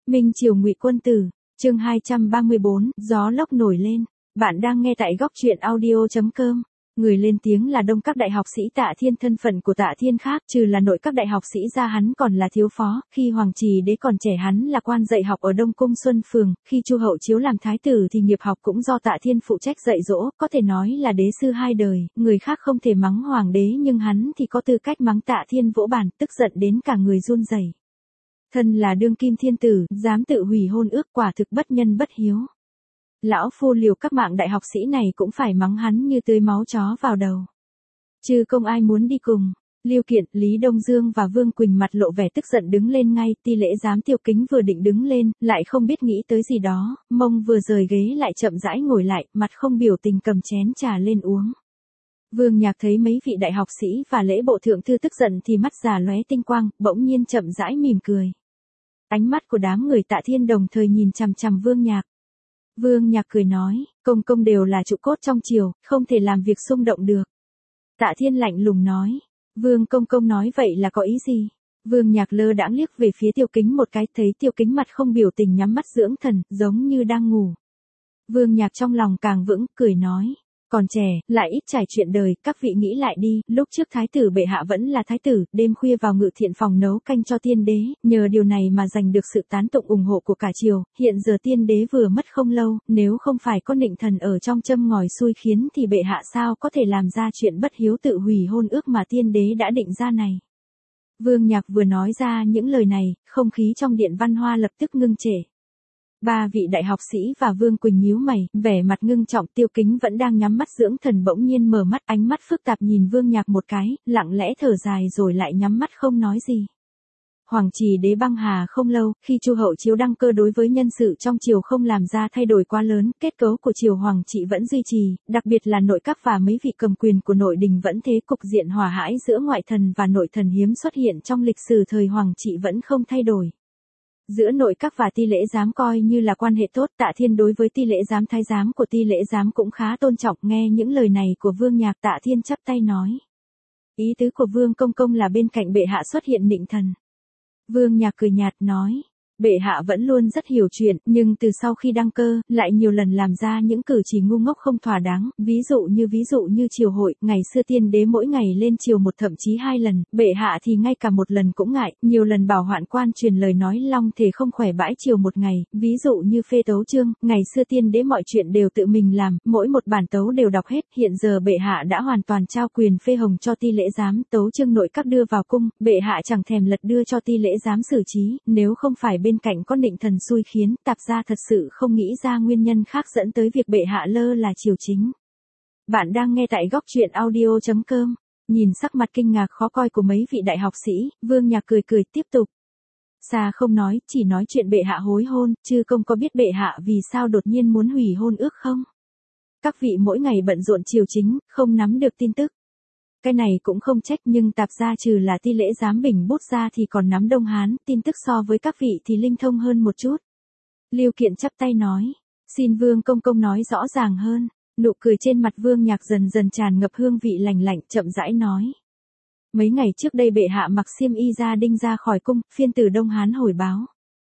Minh Triều Ngụy Quân Tử, chương 234, gió lốc nổi lên. Bạn đang nghe tại góc truyện audio.com. Người lên tiếng là đông các đại học sĩ Tạ Thiên. Thân phận của Tạ Thiên khác, trừ là nội các đại học sĩ ra hắn còn là thiếu phó, khi Hoàng Trì Đế còn trẻ hắn là quan dạy học ở Đông Cung Xuân Phường, khi Chu Hậu Chiếu làm thái tử thì nghiệp học cũng do Tạ Thiên phụ trách dạy dỗ, có thể nói là đế sư hai đời, người khác không thể mắng hoàng đế nhưng hắn thì có tư cách mắng Tạ Thiên vỗ bàn, tức giận đến cả người run rẩy. Thân là đương kim thiên tử, dám tự hủy hôn ước, quả thực bất nhân bất hiếu. Lão phu liều các mạng đại học sĩ này cũng phải mắng hắn như tưới máu chó vào đầu. Chứ không ai muốn đi cùng. Lưu Kiện, Lý Đông Dương và Vương Quỳnh mặt lộ vẻ tức giận đứng lên ngay, Ti Lễ Giám Tiêu Kính vừa định đứng lên, lại không biết nghĩ tới gì đó, mông vừa rời ghế lại chậm rãi ngồi lại, mặt không biểu tình cầm chén trà lên uống. Vương Nhạc thấy mấy vị đại học sĩ và lễ bộ thượng thư tức giận thì mắt già lóe tinh quang, bỗng nhiên chậm rãi mỉm cười. Ánh mắt của đám người Tạ Thiên đồng thời nhìn chằm chằm Vương Nhạc. Vương Nhạc cười nói, công công đều là trụ cốt trong triều, không thể làm việc xung động được. Tạ Thiên lạnh lùng nói, Vương công công nói vậy là có ý gì? Vương Nhạc lơ đãng liếc về phía Tiêu Kính một cái, thấy Tiêu Kính mặt không biểu tình nhắm mắt dưỡng thần, giống như đang ngủ. Vương Nhạc trong lòng càng vững, cười nói, còn trẻ, lại ít trải chuyện đời, các vị nghĩ lại đi, lúc trước thái tử bệ hạ vẫn là thái tử, đêm khuya vào ngự thiện phòng nấu canh cho tiên đế, nhờ điều này mà giành được sự tán tụng ủng hộ của cả triều, hiện giờ tiên đế vừa mất không lâu, nếu không phải có Nịnh Thần ở trong châm ngòi xui khiến thì bệ hạ sao có thể làm ra chuyện bất hiếu tự hủy hôn ước mà tiên đế đã định ra này. Vương Nhạc vừa nói ra những lời này, không khí trong điện Văn Hoa lập tức ngưng trệ. Ba vị đại học sĩ và Vương Quỳnh nhíu mày, vẻ mặt ngưng trọng. Tiêu Kính vẫn đang nhắm mắt dưỡng thần bỗng nhiên mở mắt, ánh mắt phức tạp nhìn Vương Nhạc một cái, lặng lẽ thở dài rồi lại nhắm mắt không nói gì. Hoàng Trì Đế băng hà không lâu, khi Chu Hậu Chiếu đăng cơ đối với nhân sự trong triều không làm ra thay đổi quá lớn, kết cấu của triều hoàng trị vẫn duy trì, đặc biệt là nội các và mấy vị cầm quyền của nội đình vẫn thế, cục diện hòa hãi giữa ngoại thần và nội thần hiếm xuất hiện trong lịch sử thời hoàng trị vẫn không thay đổi. Giữa nội các và Ti Lễ Giám coi như là quan hệ tốt, Tạ Thiên đối với Ti Lễ Giám thái giám của Ti Lễ Giám cũng khá tôn trọng. Nghe những lời này của Vương Nhạc, Tạ Thiên chắp tay nói, ý tứ của Vương công công là bên cạnh bệ hạ xuất hiện Nịnh Thần. Vương Nhạc cười nhạt nói, bệ hạ vẫn luôn rất hiểu chuyện, nhưng từ sau khi đăng cơ, lại nhiều lần làm ra những cử chỉ ngu ngốc không thỏa đáng, ví dụ như triều hội, ngày xưa tiên đế mỗi ngày lên triều một thậm chí hai lần, bệ hạ thì ngay cả một lần cũng ngại, nhiều lần bảo hoạn quan truyền lời nói long thể không khỏe bãi triều một ngày, ví dụ như phê tấu chương, ngày xưa tiên đế mọi chuyện đều tự mình làm, mỗi một bản tấu đều đọc hết, hiện giờ bệ hạ đã hoàn toàn trao quyền phê hồng cho Ti Lễ Giám, tấu chương nội các đưa vào cung, bệ hạ chẳng thèm lật đưa cho Ti Lễ Giám xử trí, nếu không phải bên cạnh có Nịnh Thần xui khiến, Tạp gia thật sự không nghĩ ra nguyên nhân khác dẫn tới việc bệ hạ lơ là triều chính. Bạn đang nghe tại góc truyện audio.com. Nhìn sắc mặt kinh ngạc khó coi của mấy vị đại học sĩ, Vương Nhạc cười tiếp tục. Xa không nói, chỉ nói chuyện bệ hạ hối hôn, chứ không có biết bệ hạ vì sao đột nhiên muốn hủy hôn ước không? Các vị mỗi ngày bận rộn triều chính, không nắm được tin tức. Cái này cũng không trách, nhưng Tạp gia trừ là Ti Lễ Giám bình bút ra thì còn nắm Đông Hán, tin tức so với các vị thì linh thông hơn một chút. Lưu Kiện chắp tay nói, xin Vương công công nói rõ ràng hơn. Nụ cười trên mặt Vương Nhạc dần dần tràn ngập hương vị lành lạnh, chậm rãi nói. Mấy ngày trước đây bệ hạ mặc xiêm y gia đinh ra khỏi cung, phiên tử Đông Hán hồi báo.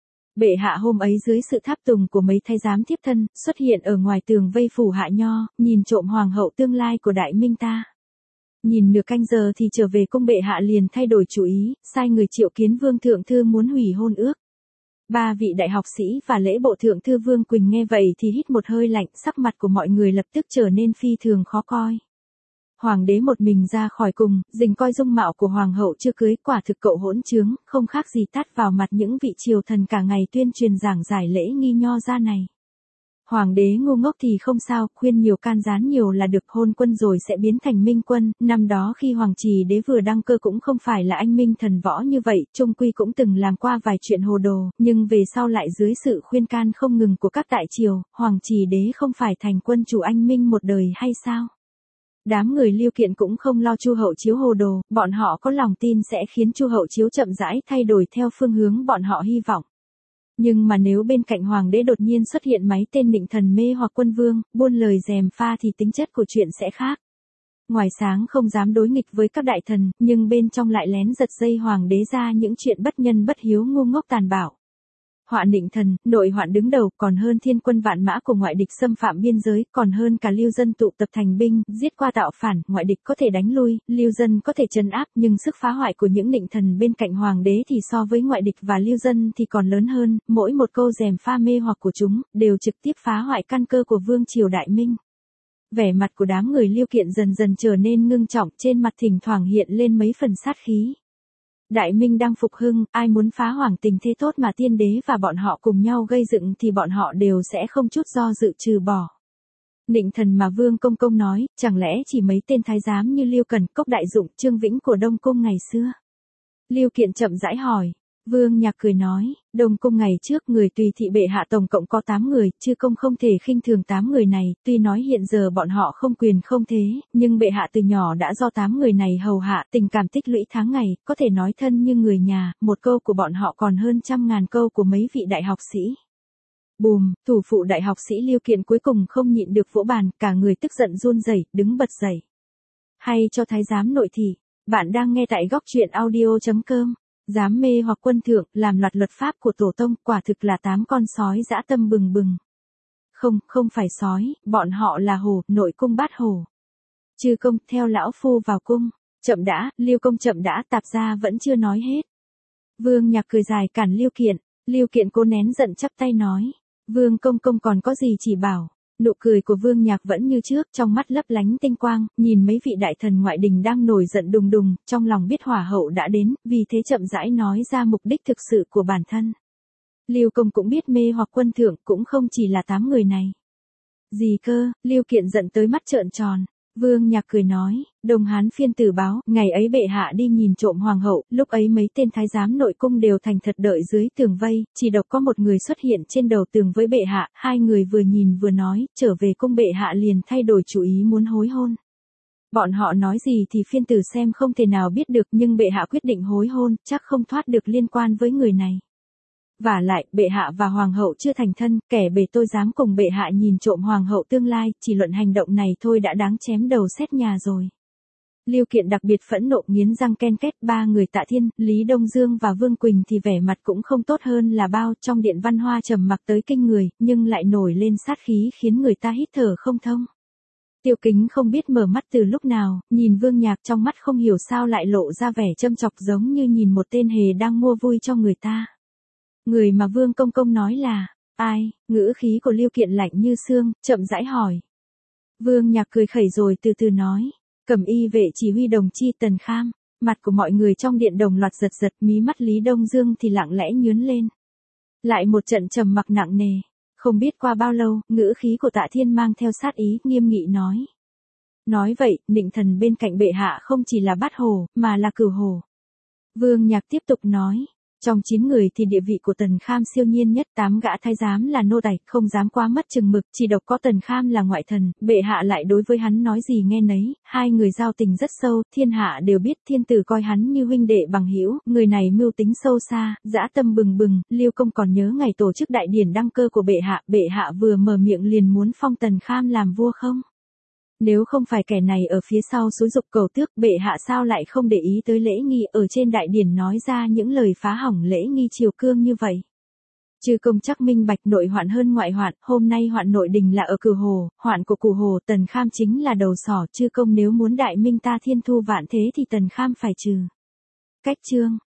Bệ hạ hôm ấy dưới sự tháp tùng của mấy thái giám thiếp thân, xuất hiện ở ngoài tường vây phủ Hạ Nho, nhìn trộm hoàng hậu tương lai của Đại Minh ta. Nhìn nửa canh giờ thì trở về cung, bệ hạ liền thay đổi chủ ý, sai người triệu kiến Vương thượng thư muốn hủy hôn ước. Ba vị đại học sĩ và lễ bộ thượng thư Vương Quỳnh nghe vậy thì hít một hơi lạnh, sắc mặt của mọi người lập tức trở nên phi thường khó coi. Hoàng đế một mình ra khỏi cung, dình coi dung mạo của hoàng hậu chưa cưới, quả thực cậu hỗn trướng, không khác gì tát vào mặt những vị triều thần cả ngày tuyên truyền giảng giải lễ nghi nho ra này. Hoàng đế ngu ngốc thì không sao, khuyên nhiều can gián nhiều là được, hôn quân rồi sẽ biến thành minh quân. Năm đó khi Hoàng Trì Đế vừa đăng cơ cũng không phải là anh minh thần võ như vậy, trung quy cũng từng làm qua vài chuyện hồ đồ, nhưng về sau lại dưới sự khuyên can không ngừng của các đại triều, Hoàng Trì Đế không phải thành quân chủ anh minh một đời hay sao? Đám người Lưu Kiện cũng không lo Chu Hậu Chiếu hồ đồ, bọn họ có lòng tin sẽ khiến Chu Hậu Chiếu chậm rãi thay đổi theo phương hướng bọn họ hy vọng. Nhưng mà nếu bên cạnh hoàng đế đột nhiên xuất hiện mấy tên Nịnh Thần mê hoặc quân vương, buôn lời gièm pha thì tính chất của chuyện sẽ khác. Ngoài sáng không dám đối nghịch với các đại thần, nhưng bên trong lại lén giật dây hoàng đế ra những chuyện bất nhân bất hiếu ngu ngốc tàn bạo. Họa Nịnh Thần, nội hoạn đứng đầu, còn hơn thiên quân vạn mã của ngoại địch xâm phạm biên giới, còn hơn cả lưu dân tụ tập thành binh, giết qua tạo phản, ngoại địch có thể đánh lui, lưu dân có thể trấn áp, nhưng sức phá hoại của những Nịnh Thần bên cạnh hoàng đế thì so với ngoại địch và lưu dân thì còn lớn hơn, mỗi một câu rèm pha mê hoặc của chúng, đều trực tiếp phá hoại căn cơ của vương triều Đại Minh. Vẻ mặt của đám người Lưu Kiện dần dần trở nên ngưng trọng, trên mặt thỉnh thoảng hiện lên mấy phần sát khí. Đại Minh đang phục hưng, ai muốn phá hoàng tình thế tốt mà tiên đế và bọn họ cùng nhau gây dựng thì bọn họ đều sẽ không chút do dự trừ bỏ. Nịnh Thần mà Vương Công Công nói, chẳng lẽ chỉ mấy tên thái giám như Lưu Cần, Cốc Đại Dụng, Trương Vĩnh của Đông Cung ngày xưa? Lưu Kiện chậm rãi hỏi. Vương Nhạc cười nói, Đông Cung ngày trước người tùy thị bệ hạ tổng cộng có 8 người, chư công không thể khinh thường 8 người này, tuy nói hiện giờ bọn họ không quyền không thế, nhưng bệ hạ từ nhỏ đã do 8 người này hầu hạ, tình cảm tích lũy tháng ngày, có thể nói thân như người nhà, một câu của bọn họ còn hơn trăm ngàn câu của mấy vị đại học sĩ. Bùm, thủ phụ đại học sĩ Lưu Kiện cuối cùng không nhịn được vỗ bàn, cả người tức giận run rẩy, đứng bật dậy. Hay cho thái giám nội thị, bạn đang nghe tại góc truyện audio.com. Dám mê hoặc quân thượng, làm loạt luật pháp của tổ tông, quả thực là 8 con sói dã tâm bừng bừng. Không phải sói, bọn họ là hổ, nội cung bát hổ. Chư công, theo lão phu vào cung. Chậm đã, Lưu công chậm đã, tạp gia vẫn chưa nói hết. Vương Nhạc cười dài cản Lưu Kiện cố nén giận chắp tay nói. Vương công công còn có gì chỉ bảo. Nụ cười của Vương Nhạc vẫn như trước, trong mắt lấp lánh tinh quang, nhìn mấy vị đại thần ngoại đình đang nổi giận đùng đùng, trong lòng biết hỏa hậu đã đến, vì thế chậm rãi nói ra mục đích thực sự của bản thân. Lưu công cũng biết mê hoặc quân thượng, cũng không chỉ là 8 người này. Gì cơ? Lưu Kiện giận tới mắt trợn tròn. Vương Nhạc cười nói, Đồng Hán phiên tử báo, ngày ấy bệ hạ đi nhìn trộm hoàng hậu, lúc ấy mấy tên thái giám nội cung đều thành thật đợi dưới tường vây, chỉ độc có một người xuất hiện trên đầu tường với bệ hạ, hai người vừa nhìn vừa nói, trở về cung bệ hạ liền thay đổi chủ ý muốn hối hôn. Bọn họ nói gì thì phiên tử xem không thể nào biết được, nhưng bệ hạ quyết định hối hôn, chắc không thoát được liên quan với người này. Vả lại, bệ hạ và hoàng hậu chưa thành thân, kẻ bề tôi dám cùng bệ hạ nhìn trộm hoàng hậu tương lai, chỉ luận hành động này thôi đã đáng chém đầu xét nhà rồi. Lưu Kiện đặc biệt phẫn nộ nghiến răng ken két, 3 người Tạ Thiên, Lý Đông Dương và Vương Quỳnh thì vẻ mặt cũng không tốt hơn là bao, trong điện văn hoa trầm mặc tới kinh người, nhưng lại nổi lên sát khí khiến người ta hít thở không thông. Tiêu Kính không biết mở mắt từ lúc nào, nhìn Vương Nhạc trong mắt không hiểu sao lại lộ ra vẻ châm chọc giống như nhìn một tên hề đang mua vui cho người ta. Người mà Vương Công Công nói là, ai? Ngữ khí của Lưu Kiện lạnh như xương, chậm rãi hỏi. Vương Nhạc cười khẩy rồi từ từ nói, Cẩm y vệ chỉ huy đồng chi Tần Kham. Mặt của mọi người trong điện đồng loạt giật giật, mí mắt Lý Đông Dương thì lặng lẽ nhướng lên. Lại một trận trầm mặc nặng nề. Không biết qua bao lâu, ngữ khí của Tạ Thiên mang theo sát ý, nghiêm nghị nói. Nói vậy, Nịnh Thần bên cạnh bệ hạ không chỉ là bát hổ, mà là cửu hổ. Vương Nhạc tiếp tục nói. Trong 9 người thì địa vị của Tần Kham siêu nhiên nhất, 8 gã thái giám là nô tài, không dám quá mất chừng mực, chỉ độc có Tần Kham là ngoại thần, bệ hạ lại đối với hắn nói gì nghe nấy, hai người giao tình rất sâu, thiên hạ đều biết, thiên tử coi hắn như huynh đệ bằng hữu, người này mưu tính sâu xa, dã tâm bừng bừng. Lưu công còn nhớ ngày tổ chức đại điển đăng cơ của bệ hạ vừa mở miệng liền muốn phong Tần Kham làm vua không? Nếu không phải kẻ này ở phía sau xúi giục cầu tước, bệ hạ sao lại không để ý tới lễ nghi ở trên đại điển nói ra những lời phá hỏng lễ nghi triều cương như vậy. Chư công chắc minh bạch, nội hoạn hơn ngoại hoạn, hôm nay hoạn nội đình là ở Cửu Hồ, hoạn của Cửu Hồ Tần Kham chính là đầu sỏ, chư công nếu muốn đại minh ta thiên thu vạn thế thì Tần Kham phải trừ. Cách chương.